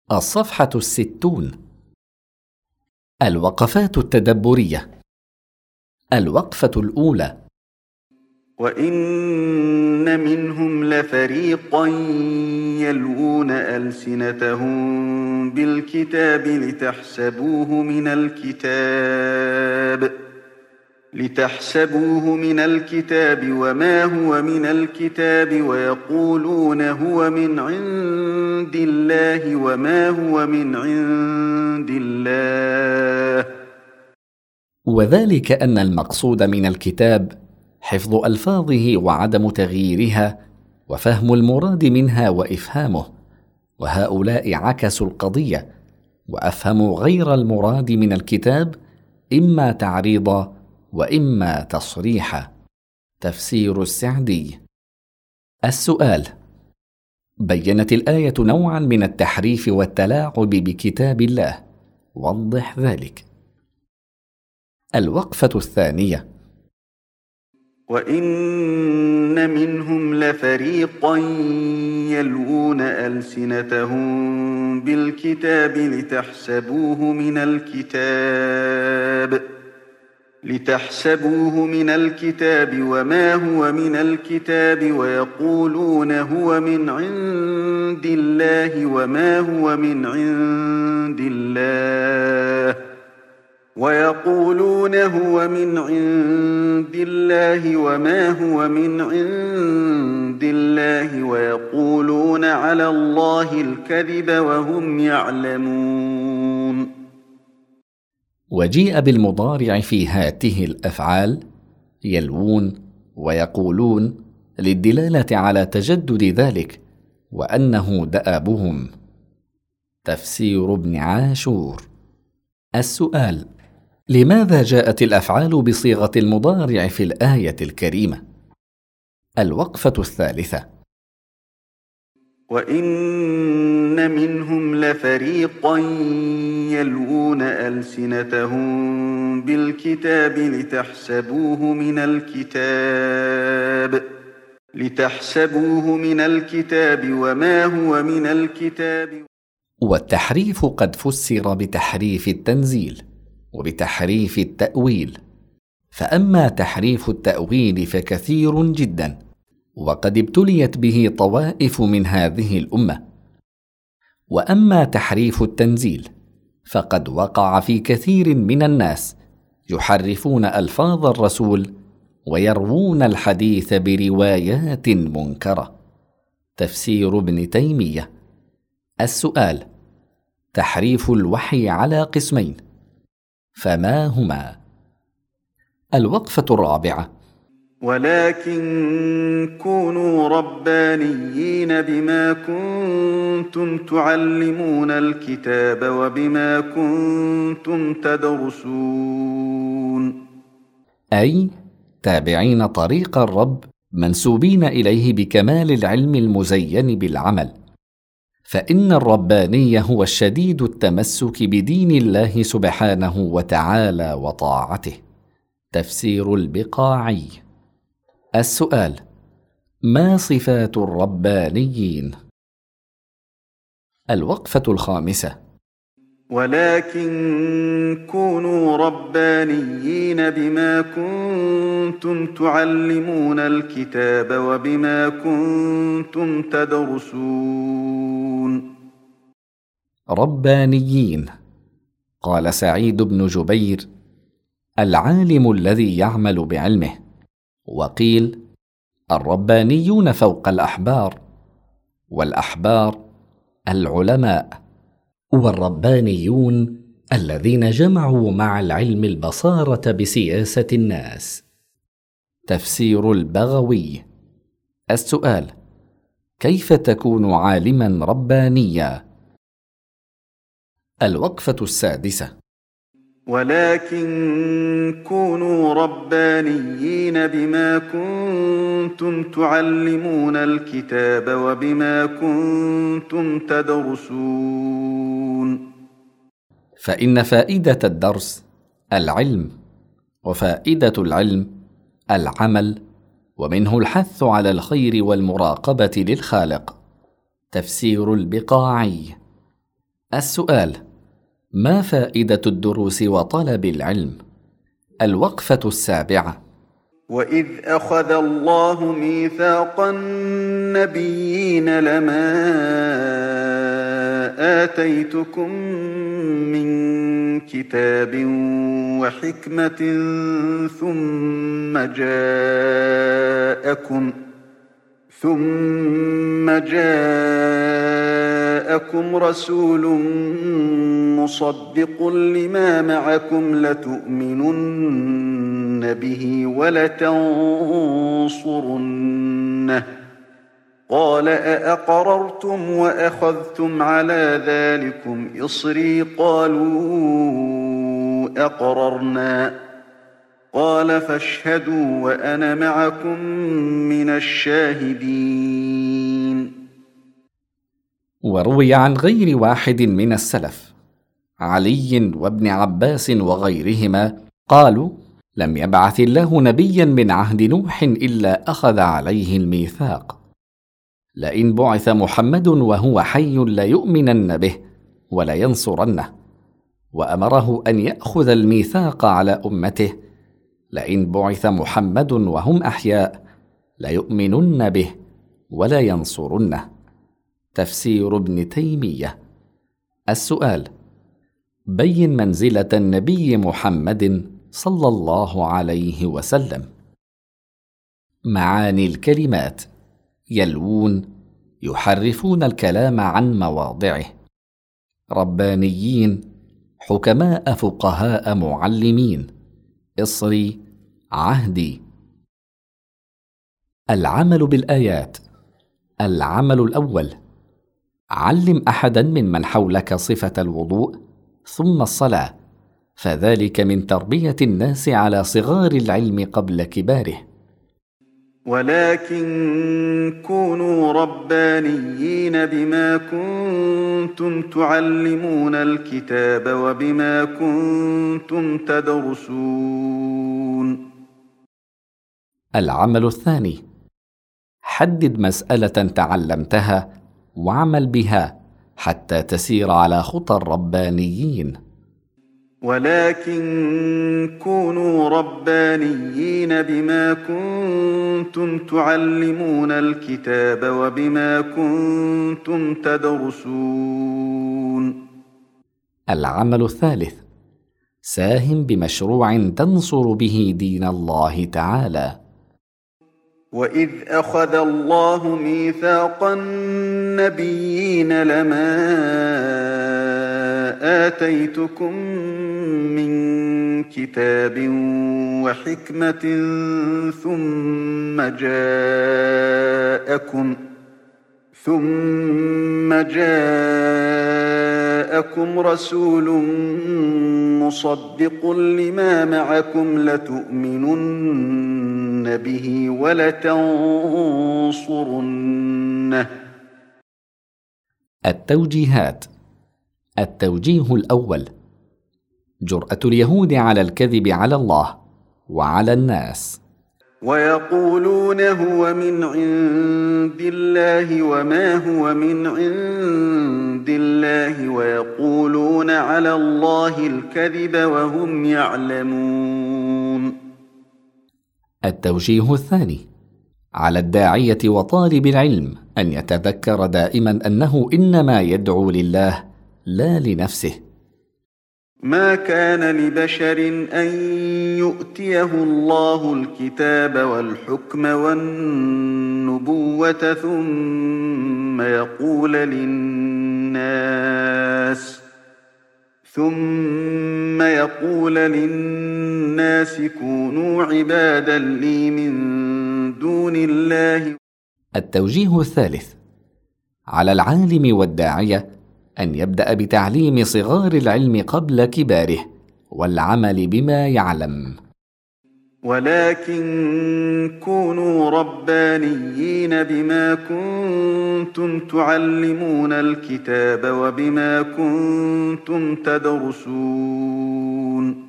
الصفحة 60. الوقفات التدبرية. الوقفة الأولى: وإن منهم لفريقا يلوون ألسنتهم بالكتاب لتحسبوه من الكتاب وما هو من الكتاب ويقولون هو من عند الله وما هو من عند الله. وذلك أن المقصود من الكتاب حفظ ألفاظه وعدم تغييرها وفهم المراد منها وإفهامه، وهؤلاء عكسوا القضية وأفهموا غير المراد من الكتاب، إما تعريضا وإما تصريحا. تفسير السعدي. السؤال: بينت الآية نوعا من التحريف والتلاعب بكتاب الله، وضح ذلك. الوقفة الثانية: وإن منهم لفريقا يلوون ألسنتهم بالكتاب لتحسبوه من الكتاب وما هو من الكتاب ويقولون هو من عند الله وما هو من عند الله ويقولون على الله الكذب وهم يعلمون. وجيء بالمضارع في هاته الأفعال يلوون ويقولون للدلالة على تجدد ذلك وأنه دأبهم. تفسير ابن عاشور. السؤال: لماذا جاءت الأفعال بصيغة المضارع في الآية الكريمة؟ الوقفة الثالثة: وإن منهم لفريقا يلوون ألسنتهم بالكتاب لتحسبوه من الكتاب وما هو من الكتاب. والتحريف قد فسر بتحريف التنزيل وبتحريف التأويل، فأما تحريف التأويل فكثير جدا، وقد ابتليت به طوائف من هذه الأمة. وأما تحريف التنزيل فقد وقع في كثير من الناس يحرفون ألفاظ الرسول ويروون الحديث بروايات منكرة. تفسير ابن تيمية. السؤال: تحريف الوحي على قسمين، فما هما؟ الوقفة الرابعة: ولكن كونوا ربانيين بما كنتم تعلمون الكتاب وبما كنتم تدرسون. أي تابعين طريق الرب منسوبين إليه بكمال العلم المزين بالعمل، فإن الرباني هو الشديد التمسك بدين الله سبحانه وتعالى وطاعته. تفسير البقاعي. السؤال: ما صفات الربانيين؟ الوقفة الخامسة: ولكن كونوا ربانيين بما كنتم تعلمون الكتاب وبما كنتم تدرسون. ربانيين، قال سعيد بن جبير: العالم الذي يعمل بعلمه. وقيل: الربانيون فوق الأحبار، والأحبار العلماء، والربانيون الذين جمعوا مع العلم البصارة بسياسة الناس. تفسير البغوي. السؤال: كيف تكون عالما ربانيا؟ الوقفة السادسة: ولكن كونوا ربانيين بما كنتم تعلمون الكتاب وبما كنتم تدرسون. فإن فائدة الدرس العلم، وفائدة العلم العمل، ومنه الحث على الخير والمراقبة للخالق. تفسير البقاعي. السؤال: ما فائدة الدروس وطلب العلم؟ الوقفة السابعة. وإذ أخذ الله ميثاق النبيين لما آتيتكم من كتاب وحكمة ثم جاءكم رسول مصدق لما معكم لتؤمنن به ولتنصرنه قال أأقررتم وأخذتم على ذلكم إصري قالوا أقررنا قال فاشهدوا وأنا معكم من الشاهدين. وروي عن غير واحد من السلف، علي وابن عباس وغيرهما، قالوا: لم يبعث الله نبيا من عهد نوح إلا أخذ عليه الميثاق، لئن بعث محمد وهو حي ليؤمنن به ولينصرنه، وأمره أن يأخذ الميثاق على أمته، لئن بعث محمد وهم أحياء ليؤمنن به ولينصرنه. تفسير ابن تيمية. السؤال: بين منزلة النبي محمد صلى الله عليه وسلم. معاني الكلمات: يلوون، يحرفون الكلام عن مواضعه. ربانيين، حكماء فقهاء معلمين. إصري، عهدي. العمل بالآيات. العمل الأول: علم أحدا ممن حولك صفة الوضوء ثم الصلاة، فذلك من تربية الناس على صغار العلم قبل كباره. ولكن كونوا ربانيين بما كنتم تعلمون الكتاب وبما كنتم تدرسون. العمل الثاني: حدد مسألة تعلمتها واعمل بها حتى تسير على خطى الربانيين. ولكن كونوا ربانيين بما كنتم تعلمون الكتاب وبما كنتم تدرسون. العمل الثالث: ساهم بمشروع تنصر به دين الله تعالى. وإذ أخذ الله ميثاق النبيين لما آتيتكم من كتاب وحكمة ثم جاءكم رسول مصدق لما معكم لتؤمنن به ولتنصرنه. التوجيهات. التوجيه الأول: جرأة اليهود على الكذب على الله وعلى الناس. ويقولون هو من عند الله وما هو من عند الله ويقولون على الله الكذب وهم يعلمون. التوجيه الثاني: على الداعية وطالب العلم أن يتذكر دائما أنه إنما يدعو لله لا لنفسه. ما كان لبشر أن يؤتيه الله الكتاب والحكم والنبوة ثم يقول للناس كونوا عبادا لي من دون الله. التوجيه الثالث: على العالم والداعية أن يبدأ بتعليم صغار العلم قبل كباره والعمل بما يعلم. ولكن كونوا ربانيين بما كنتم تعلمون الكتاب وبما كنتم تدرسون.